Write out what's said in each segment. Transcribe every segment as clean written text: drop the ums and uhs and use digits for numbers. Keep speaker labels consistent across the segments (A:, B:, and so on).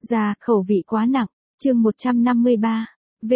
A: Da, khẩu vị quá nặng. Chương 153.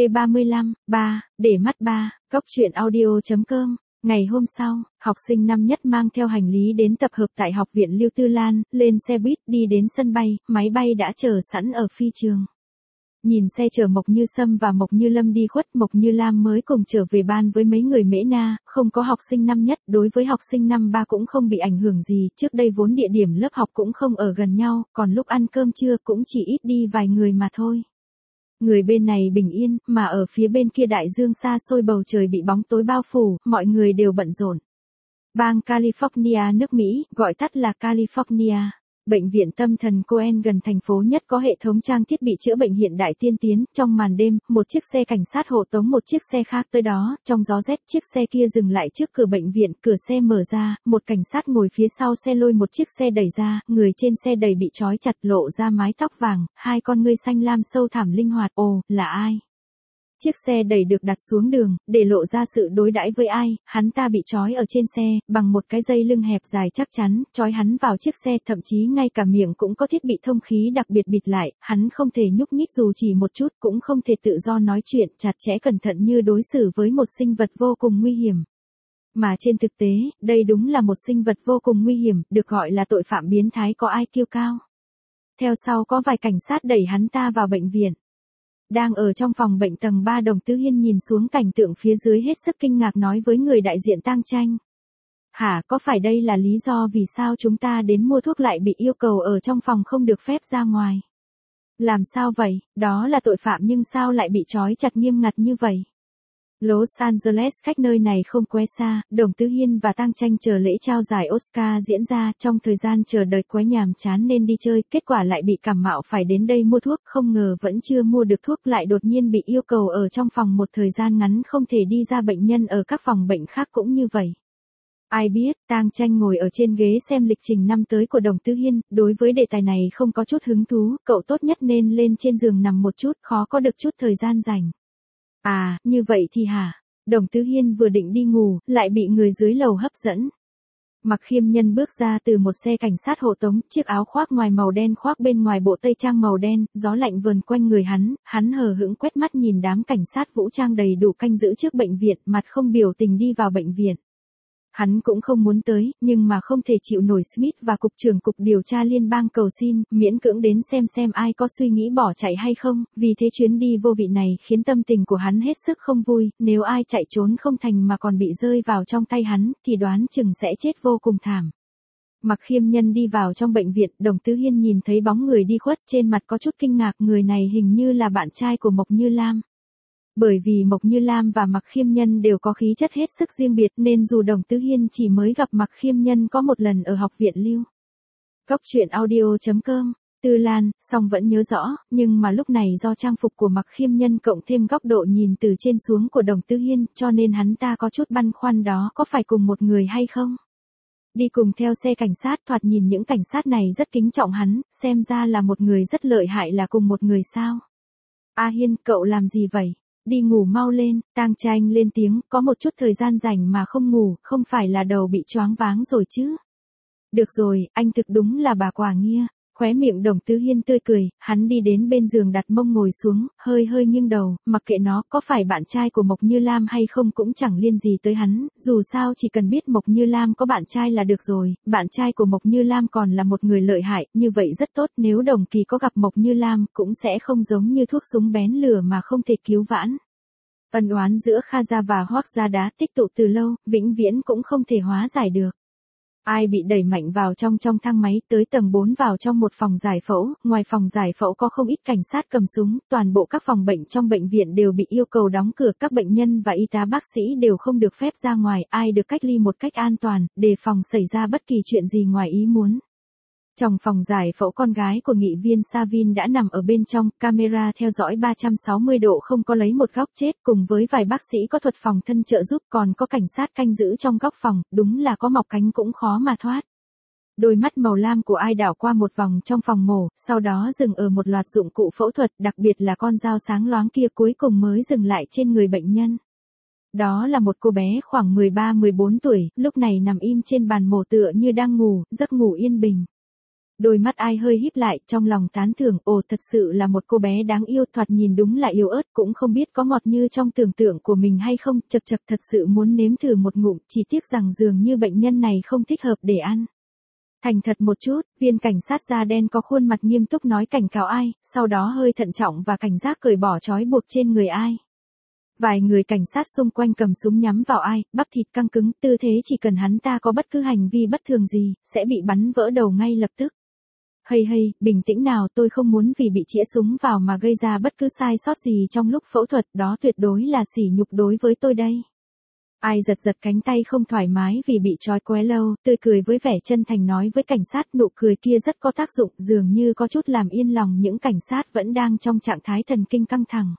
A: V35, 3, để mắt 3, Góc truyện audio.com. Ngày hôm sau, học sinh năm nhất mang theo hành lý đến tập hợp tại học viện Lưu Tư Lan, lên xe buýt đi đến sân bay, máy bay đã chờ sẵn ở phi trường. Nhìn xe chở Mộc Như Sâm và Mộc Như Lâm đi khuất, Mộc Như Lam mới cùng trở về ban với mấy người Mễ Na, không có học sinh năm nhất, đối với học sinh năm ba cũng không bị ảnh hưởng gì, trước đây vốn địa điểm lớp học cũng không ở gần nhau, còn lúc ăn cơm trưa cũng chỉ ít đi vài người mà thôi. Người bên này bình yên, mà ở phía bên kia đại dương xa xôi bầu trời bị bóng tối bao phủ, mọi người đều bận rộn. Bang California nước Mỹ, gọi tắt là California. Bệnh viện tâm thần Cohen gần thành phố nhất có hệ thống trang thiết bị chữa bệnh hiện đại tiên tiến. Trong màn đêm, một chiếc xe cảnh sát hộ tống một chiếc xe khác tới đó, trong gió rét chiếc xe kia dừng lại trước cửa bệnh viện, cửa xe mở ra, một cảnh sát ngồi phía sau xe lôi một chiếc xe đẩy ra, người trên xe đẩy bị trói chặt lộ ra mái tóc vàng, hai con ngươi xanh lam sâu thẳm linh hoạt. Ồ, là ai? Chiếc xe đẩy được đặt xuống đường, để lộ ra sự đối đãi với ai, hắn ta bị trói ở trên xe, bằng một cái dây lưng hẹp dài chắc chắn, trói hắn vào chiếc xe, thậm chí ngay cả miệng cũng có thiết bị thông khí đặc biệt bịt lại, hắn không thể nhúc nhích dù chỉ một chút, cũng không thể tự do nói chuyện, chặt chẽ cẩn thận như đối xử với một sinh vật vô cùng nguy hiểm. Mà trên thực tế, đây đúng là một sinh vật vô cùng nguy hiểm, được gọi là tội phạm biến thái có IQ cao. Theo sau có vài cảnh sát đẩy hắn ta vào bệnh viện. Đang ở trong phòng bệnh tầng 3, Đồng Tứ Hiên nhìn xuống cảnh tượng phía dưới hết sức kinh ngạc nói với người đại diện Tang Tranh. Hả, có phải đây là lý do vì sao chúng ta đến mua thuốc lại bị yêu cầu ở trong phòng không được phép ra ngoài? Làm sao vậy, đó là tội phạm nhưng sao lại bị trói chặt nghiêm ngặt như vậy? Los Angeles cách nơi này không quá xa, Đồng Tứ Hiên và Tang Tranh chờ lễ trao giải Oscar diễn ra, trong thời gian chờ đợi quá nhàm chán nên đi chơi, kết quả lại bị cảm mạo phải đến đây mua thuốc, không ngờ vẫn chưa mua được thuốc lại đột nhiên bị yêu cầu ở trong phòng một thời gian ngắn không thể đi ra, bệnh nhân ở các phòng bệnh khác cũng như vậy. Ai biết, Tang Tranh ngồi ở trên ghế xem lịch trình năm tới của Đồng Tứ Hiên, đối với đề tài này không có chút hứng thú, cậu tốt nhất nên lên trên giường nằm một chút, khó có được chút thời gian rảnh. À, như vậy thì hả? Đồng Tứ Hiên vừa định đi ngủ, lại bị người dưới lầu hấp dẫn. Mặc Khiêm Nhân bước ra từ một xe cảnh sát hộ tống, chiếc áo khoác ngoài màu đen khoác bên ngoài bộ tây trang màu đen, gió lạnh vờn quanh người hắn hờ hững quét mắt nhìn đám cảnh sát vũ trang đầy đủ canh giữ trước bệnh viện, mặt không biểu tình đi vào bệnh viện. Hắn cũng không muốn tới, nhưng mà không thể chịu nổi Smith và cục trưởng cục điều tra liên bang cầu xin, miễn cưỡng đến xem ai có suy nghĩ bỏ chạy hay không, vì thế chuyến đi vô vị này khiến tâm tình của hắn hết sức không vui, nếu ai chạy trốn không thành mà còn bị rơi vào trong tay hắn, thì đoán chừng sẽ chết vô cùng thảm. Mặc Khiêm Nhân đi vào trong bệnh viện, Đồng Tứ Hiên nhìn thấy bóng người đi khuất, trên mặt có chút kinh ngạc, người này hình như là bạn trai của Mộc Như Lam. Bởi vì Mộc Như Lam và Mặc Khiêm Nhân đều có khí chất hết sức riêng biệt nên dù Đồng Tứ Hiên chỉ mới gặp Mặc Khiêm Nhân có một lần ở học viện Lưu. Góc truyện audio.com. Tư Lan, song vẫn nhớ rõ, nhưng mà lúc này do trang phục của Mặc Khiêm Nhân cộng thêm góc độ nhìn từ trên xuống của Đồng Tứ Hiên cho nên hắn ta có chút băn khoăn đó có phải cùng một người hay không. Đi cùng theo xe cảnh sát, thoạt nhìn những cảnh sát này rất kính trọng hắn, xem ra là một người rất lợi hại, là cùng một người sao. A Hiên, cậu làm gì vậy? Đi ngủ mau lên, Tang Tranh lên tiếng, có một chút thời gian rảnh mà không ngủ, không phải là đầu bị choáng váng rồi chứ. Được rồi, anh thực đúng là bà quả nghia. Khóe miệng Đồng Tứ Hiên tươi cười, hắn đi đến bên giường đặt mông ngồi xuống, hơi nghiêng đầu, mặc kệ nó có phải bạn trai của Mộc Như Lam hay không cũng chẳng liên gì tới hắn, dù sao chỉ cần biết Mộc Như Lam có bạn trai là được rồi, bạn trai của Mộc Như Lam còn là một người lợi hại, như vậy rất tốt, nếu Đồng Kỳ có gặp Mộc Như Lam cũng sẽ không giống như thuốc súng bén lửa mà không thể cứu vãn. Ân oán giữa Kha Gia và Hoắc Gia đã tích tụ từ lâu, vĩnh viễn cũng không thể hóa giải được. Ai bị đẩy mạnh vào trong thang máy tới tầng 4 vào trong một phòng giải phẫu, ngoài phòng giải phẫu có không ít cảnh sát cầm súng, toàn bộ các phòng bệnh trong bệnh viện đều bị yêu cầu đóng cửa, các bệnh nhân và y tá bác sĩ đều không được phép ra ngoài, ai được cách ly một cách an toàn, đề phòng xảy ra bất kỳ chuyện gì ngoài ý muốn. Trong phòng giải phẫu con gái của nghị viên Savin đã nằm ở bên trong, camera theo dõi 360 độ không có lấy một góc chết, cùng với vài bác sĩ có thuật phòng thân trợ giúp, còn có cảnh sát canh giữ trong góc phòng, đúng là có mọc cánh cũng khó mà thoát. Đôi mắt màu lam của ai đảo qua một vòng trong phòng mổ, sau đó dừng ở một loạt dụng cụ phẫu thuật, đặc biệt là con dao sáng loáng kia cuối cùng mới dừng lại trên người bệnh nhân. Đó là một cô bé khoảng 13-14 tuổi, lúc này nằm im trên bàn mổ tựa như đang ngủ, giấc ngủ yên bình. Đôi mắt Ai hơi híp lại, trong lòng tán thưởng, ồ thật sự là một cô bé đáng yêu, thoạt nhìn đúng là yếu ớt, cũng không biết có ngọt như trong tưởng tượng của mình hay không, chật chật thật sự muốn nếm thử một ngụm, chỉ tiếc rằng dường như bệnh nhân này không thích hợp để ăn. Thành thật một chút, viên cảnh sát da đen có khuôn mặt nghiêm túc nói cảnh cáo Ai, sau đó hơi thận trọng và cảnh giác cởi bỏ trói buộc trên người Ai. Vài người cảnh sát xung quanh cầm súng nhắm vào Ai, bắp thịt căng cứng, tư thế chỉ cần hắn ta có bất cứ hành vi bất thường gì, sẽ bị bắn vỡ đầu ngay lập tức. Hay, bình tĩnh nào, tôi không muốn vì bị chĩa súng vào mà gây ra bất cứ sai sót gì trong lúc phẫu thuật, đó tuyệt đối là sỉ nhục đối với tôi đây. Ai giật cánh tay không thoải mái vì bị trói quá lâu, tươi cười với vẻ chân thành nói với cảnh sát, nụ cười kia rất có tác dụng, dường như có chút làm yên lòng những cảnh sát vẫn đang trong trạng thái thần kinh căng thẳng.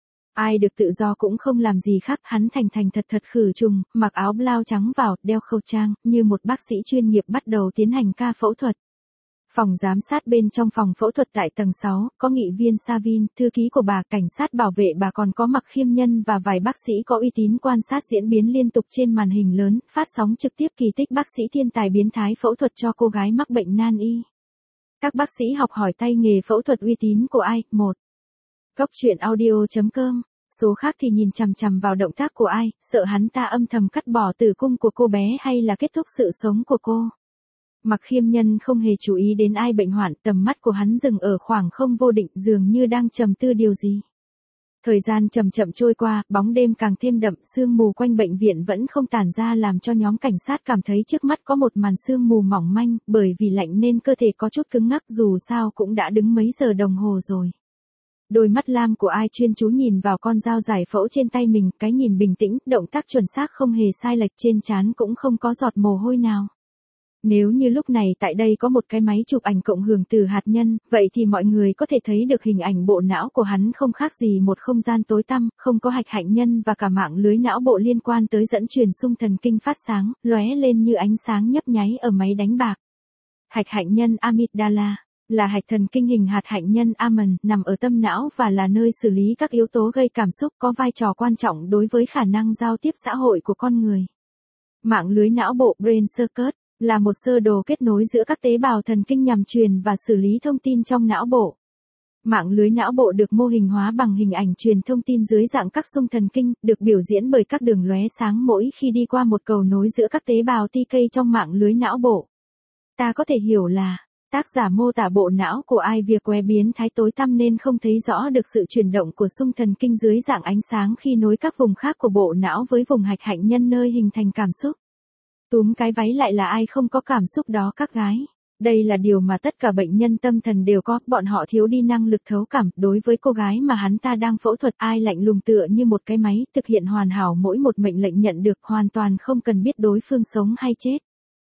A: Ai được tự do cũng không làm gì khác, hắn thành thật khử trùng, mặc áo blau trắng vào, đeo khẩu trang, như một bác sĩ chuyên nghiệp bắt đầu tiến hành ca phẫu thuật. Phòng giám sát bên trong phòng phẫu thuật tại tầng 6, có nghị viên Savin, thư ký của bà, cảnh sát bảo vệ bà, còn có Mạc Khiêm Nhân và vài bác sĩ có uy tín quan sát diễn biến liên tục trên màn hình lớn, phát sóng trực tiếp kỳ tích bác sĩ thiên tài biến thái phẫu thuật cho cô gái mắc bệnh nan y. Các bác sĩ học hỏi tay nghề phẫu thuật uy tín của Ai. 1. Góc truyện audio.com. Số khác thì nhìn chằm vào động tác của Ai, sợ hắn ta âm thầm cắt bỏ tử cung của cô bé hay là kết thúc sự sống của cô. Mạc Khiêm Nhân không hề chú ý đến Ai bệnh hoạn, tầm mắt của hắn dừng ở khoảng không vô định, dường như đang trầm tư điều gì. Thời gian chậm trôi qua, bóng đêm càng thêm đậm, sương mù quanh bệnh viện vẫn không tản ra làm cho nhóm cảnh sát cảm thấy trước mắt có một màn sương mù mỏng manh, bởi vì lạnh nên cơ thể có chút cứng ngắc, dù sao cũng đã đứng mấy giờ đồng hồ rồi. Đôi mắt lam của Ai chuyên chú nhìn vào con dao giải phẫu trên tay mình, cái nhìn bình tĩnh, động tác chuẩn xác không hề sai lệch, trên trán cũng không có giọt mồ hôi nào. Nếu như lúc này tại đây có một cái máy chụp ảnh cộng hưởng từ hạt nhân, vậy thì mọi người có thể thấy được hình ảnh bộ não của hắn không khác gì một không gian tối tăm, không có hạch hạnh nhân và cả mạng lưới não bộ liên quan tới dẫn truyền xung thần kinh phát sáng, lóe lên như ánh sáng nhấp nháy ở máy đánh bạc. Hạch hạnh nhân amygdala là hạch thần kinh hình hạt hạnh nhân almond, nằm ở tâm não và là nơi xử lý các yếu tố gây cảm xúc, có vai trò quan trọng đối với khả năng giao tiếp xã hội của con người. Mạng lưới não bộ brain circuit là một sơ đồ kết nối giữa các tế bào thần kinh nhằm truyền và xử lý thông tin trong não bộ. Mạng lưới não bộ được mô hình hóa bằng hình ảnh truyền thông tin dưới dạng các xung thần kinh, được biểu diễn bởi các đường lóe sáng mỗi khi đi qua một cầu nối giữa các tế bào TK trong mạng lưới não bộ. Ta có thể hiểu là, tác giả mô tả bộ não của Ai việc qué biến thái tối tăm nên không thấy rõ được sự chuyển động của xung thần kinh dưới dạng ánh sáng khi nối các vùng khác của bộ não với vùng hạch hạnh nhân nơi hình thành cảm xúc. Túm cái váy lại là Ai không có cảm xúc đó các gái. Đây là điều mà tất cả bệnh nhân tâm thần đều có, bọn họ thiếu đi năng lực thấu cảm. Đối với cô gái mà hắn ta đang phẫu thuật, Ai lạnh lùng tựa như một cái máy, thực hiện hoàn hảo mỗi một mệnh lệnh nhận được, hoàn toàn không cần biết đối phương sống hay chết.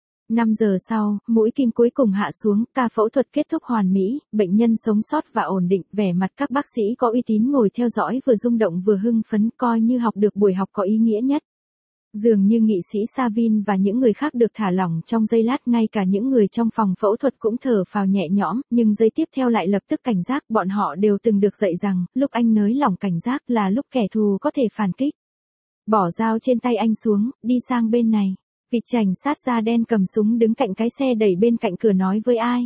A: 5 giờ sau, mũi kim cuối cùng hạ xuống, ca phẫu thuật kết thúc hoàn mỹ, bệnh nhân sống sót và ổn định, vẻ mặt các bác sĩ có uy tín ngồi theo dõi vừa rung động vừa hưng phấn, coi như học được buổi học có ý nghĩa nhất. Dường như nghị sĩ Savin và những người khác được thả lỏng trong giây lát, ngay cả những người trong phòng phẫu thuật cũng thở phào nhẹ nhõm, nhưng giây tiếp theo lại lập tức cảnh giác, bọn họ đều từng được dạy rằng, lúc anh nới lỏng cảnh giác là lúc kẻ thù có thể phản kích. Bỏ dao trên tay anh xuống, đi sang bên này. Vị cảnh sát da đen cầm súng đứng cạnh cái xe đẩy bên cạnh cửa nói với Ai.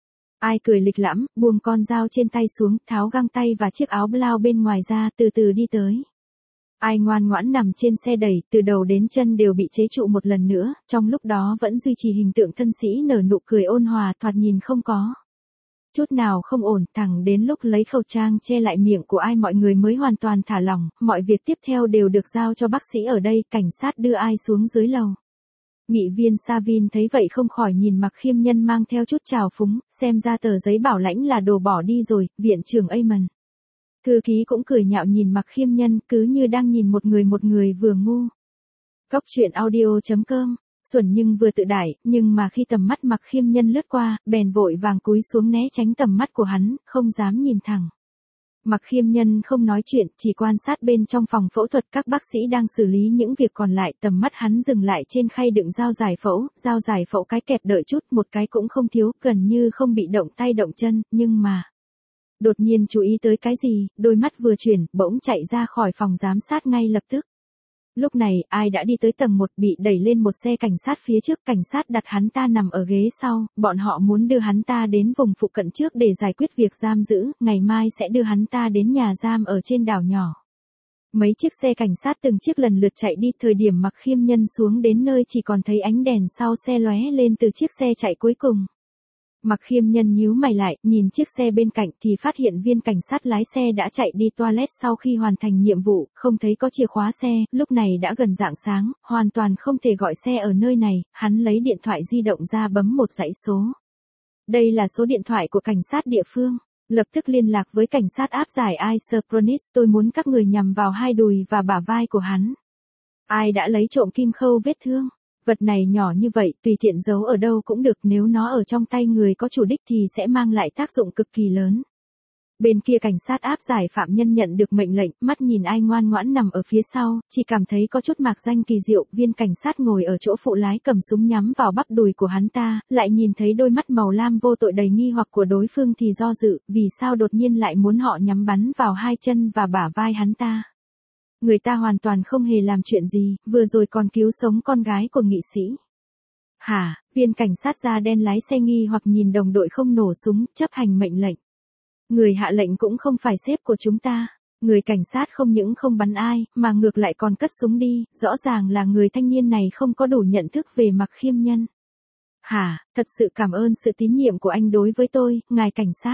A: Ai cười lịch lãm, buông con dao trên tay xuống, tháo găng tay và chiếc áo blau bên ngoài ra, từ từ đi tới. Ai ngoan ngoãn nằm trên xe đẩy, từ đầu đến chân đều bị chế trụ một lần nữa, trong lúc đó vẫn duy trì hình tượng thân sĩ nở nụ cười ôn hòa, thoạt nhìn không có chút nào không ổn, thẳng đến lúc lấy khẩu trang che lại miệng của Ai mọi người mới hoàn toàn thả lỏng, mọi việc tiếp theo đều được giao cho bác sĩ ở đây, cảnh sát đưa Ai xuống dưới lầu. Nghị viên Savin thấy vậy không khỏi nhìn Mạc Khiêm Nhân mang theo chút trào phúng, xem ra tờ giấy bảo lãnh là đồ bỏ đi rồi, viện trưởng Amon. Thư ký cũng cười nhạo nhìn Mạc Khiêm Nhân, cứ như đang nhìn một người vừa ngu. Góc truyện audio.com, xuẩn nhưng vừa tự đại, nhưng mà khi tầm mắt Mạc Khiêm Nhân lướt qua, bèn vội vàng cúi xuống né tránh tầm mắt của hắn, không dám nhìn thẳng. Mạc Khiêm Nhân không nói chuyện, chỉ quan sát bên trong phòng phẫu thuật, các bác sĩ đang xử lý những việc còn lại, tầm mắt hắn dừng lại trên khay đựng dao giải phẫu cái kẹp đợi chút, một cái cũng không thiếu, gần như không bị động tay động chân, nhưng mà đột nhiên chú ý tới cái gì, đôi mắt vừa chuyển, bỗng chạy ra khỏi phòng giám sát ngay lập tức. Lúc này, ai đã đi tới tầng 1 bị đẩy lên một xe cảnh sát phía trước, cảnh sát đặt hắn ta nằm ở ghế sau, bọn họ muốn đưa hắn ta đến vùng phụ cận trước để giải quyết việc giam giữ, ngày mai sẽ đưa hắn ta đến nhà giam ở trên đảo nhỏ. Mấy chiếc xe cảnh sát từng chiếc lần lượt chạy đi, thời điểm Mặc Khiêm Nhân xuống đến nơi chỉ còn thấy ánh đèn sau xe lóe lên từ chiếc xe chạy cuối cùng. Mặc Khiêm Nhân nhíu mày lại, nhìn chiếc xe bên cạnh thì phát hiện viên cảnh sát lái xe đã chạy đi toilet sau khi hoàn thành nhiệm vụ, không thấy có chìa khóa xe, lúc này đã gần rạng sáng, hoàn toàn không thể gọi xe ở nơi này, hắn lấy điện thoại di động ra bấm một dãy số. Đây là số điện thoại của cảnh sát địa phương. Lập tức liên lạc với cảnh sát áp giải Isopronis, tôi muốn các người nhằm vào hai đùi và bả vai của hắn. Ai đã lấy trộm kim khâu vết thương? Vật này nhỏ như vậy, tùy tiện giấu ở đâu cũng được, nếu nó ở trong tay người có chủ đích thì sẽ mang lại tác dụng cực kỳ lớn. Bên kia cảnh sát áp giải phạm nhân nhận được mệnh lệnh, mắt nhìn ai ngoan ngoãn nằm ở phía sau, chỉ cảm thấy có chút mạc danh kỳ diệu, viên cảnh sát ngồi ở chỗ phụ lái cầm súng nhắm vào bắp đùi của hắn ta, lại nhìn thấy đôi mắt màu lam vô tội đầy nghi hoặc của đối phương thì do dự, vì sao đột nhiên lại muốn họ nhắm bắn vào hai chân và bả vai hắn ta. Người ta hoàn toàn không hề làm chuyện gì, vừa rồi còn cứu sống con gái của nghị sĩ. Hả, viên cảnh sát da đen lái xe nghi hoặc nhìn đồng đội không nổ súng, chấp hành mệnh lệnh. Người hạ lệnh cũng không phải sếp của chúng ta. Người cảnh sát không những không bắn ai, mà ngược lại còn cất súng đi, rõ ràng là người thanh niên này không có đủ nhận thức về Mặc Khiêm Nhân. Hả, thật sự cảm ơn sự tín nhiệm của anh đối với tôi, ngài cảnh sát.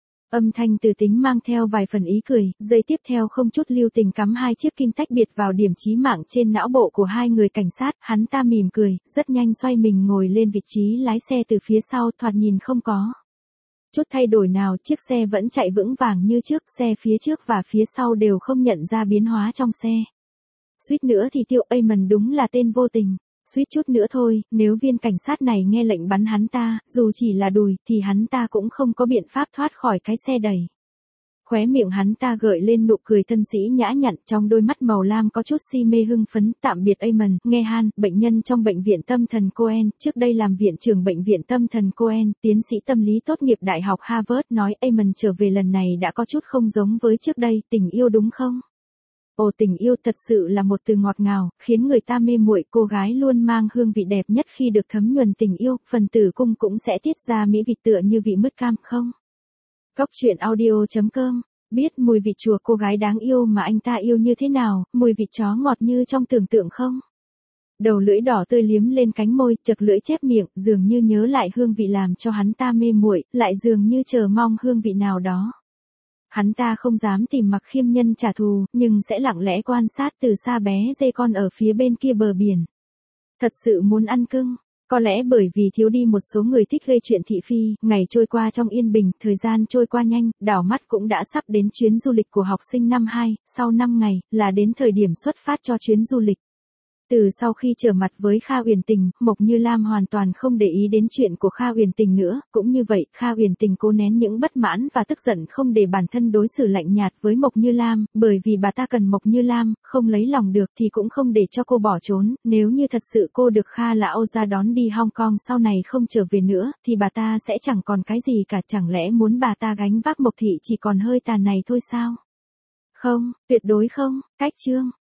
A: Âm thanh từ tính mang theo vài phần ý cười, giây tiếp theo không chút lưu tình cắm hai chiếc kim tách biệt vào điểm chí mạng trên não bộ của hai người cảnh sát, hắn ta mỉm cười, rất nhanh xoay mình ngồi lên vị trí lái xe từ phía sau, thoạt nhìn không có chút thay đổi nào, chiếc xe vẫn chạy vững vàng như trước, xe phía trước và phía sau đều không nhận ra biến hóa trong xe. Suýt nữa thì Tiêu Amon đúng là tên vô tình. Suýt chút nữa thôi, nếu viên cảnh sát này nghe lệnh bắn hắn ta, dù chỉ là đùi, thì hắn ta cũng không có biện pháp thoát khỏi cái xe đẩy. Khóe miệng hắn ta gợi lên nụ cười thân sĩ nhã nhặn, trong đôi mắt màu lam có chút si mê hưng phấn. Tạm biệt Amon, nghe Han, bệnh nhân trong bệnh viện tâm thần Cohen, trước đây làm viện trưởng bệnh viện tâm thần Cohen, tiến sĩ tâm lý tốt nghiệp đại học Harvard, nói Amon trở về lần này đã có chút không giống với trước đây, tình yêu đúng không? Ồ, tình yêu thật sự là một từ ngọt ngào, khiến người ta mê muội, cô gái luôn mang hương vị đẹp nhất khi được thấm nhuần tình yêu, phần tử cung cũng sẽ tiết ra mỹ vị tựa như vị mứt cam không? Góc truyện audio.com, biết mùi vị chùa cô gái đáng yêu mà anh ta yêu như thế nào, mùi vị chó ngọt như trong tưởng tượng không? Đầu lưỡi đỏ tươi liếm lên cánh môi, chật lưỡi chép miệng, dường như nhớ lại hương vị làm cho hắn ta mê muội, lại dường như chờ mong hương vị nào đó. Hắn ta không dám tìm Mặc Khiêm Nhân trả thù, nhưng sẽ lặng lẽ quan sát từ xa bé dê con ở phía bên kia bờ biển. Thật sự muốn ăn cưng. Có lẽ bởi vì thiếu đi một số người thích gây chuyện thị phi, ngày trôi qua trong yên bình, thời gian trôi qua nhanh, đảo mắt cũng đã sắp đến chuyến du lịch của học sinh năm 2, sau 5 ngày, là đến thời điểm xuất phát cho chuyến du lịch. Từ sau khi trở mặt với Kha Uyển Tình, Mộc Như Lam hoàn toàn không để ý đến chuyện của Kha Uyển Tình nữa, cũng như vậy, Kha Uyển Tình cố nén những bất mãn và tức giận không để bản thân đối xử lạnh nhạt với Mộc Như Lam, bởi vì bà ta cần Mộc Như Lam, không lấy lòng được thì cũng không để cho cô bỏ trốn, nếu như thật sự cô được Kha lão gia đón đi Hong Kong sau này không trở về nữa, thì bà ta sẽ chẳng còn cái gì cả, chẳng lẽ muốn bà ta gánh vác Mộc thị chỉ còn hơi tàn này thôi sao? Không, tuyệt đối không, cách chương.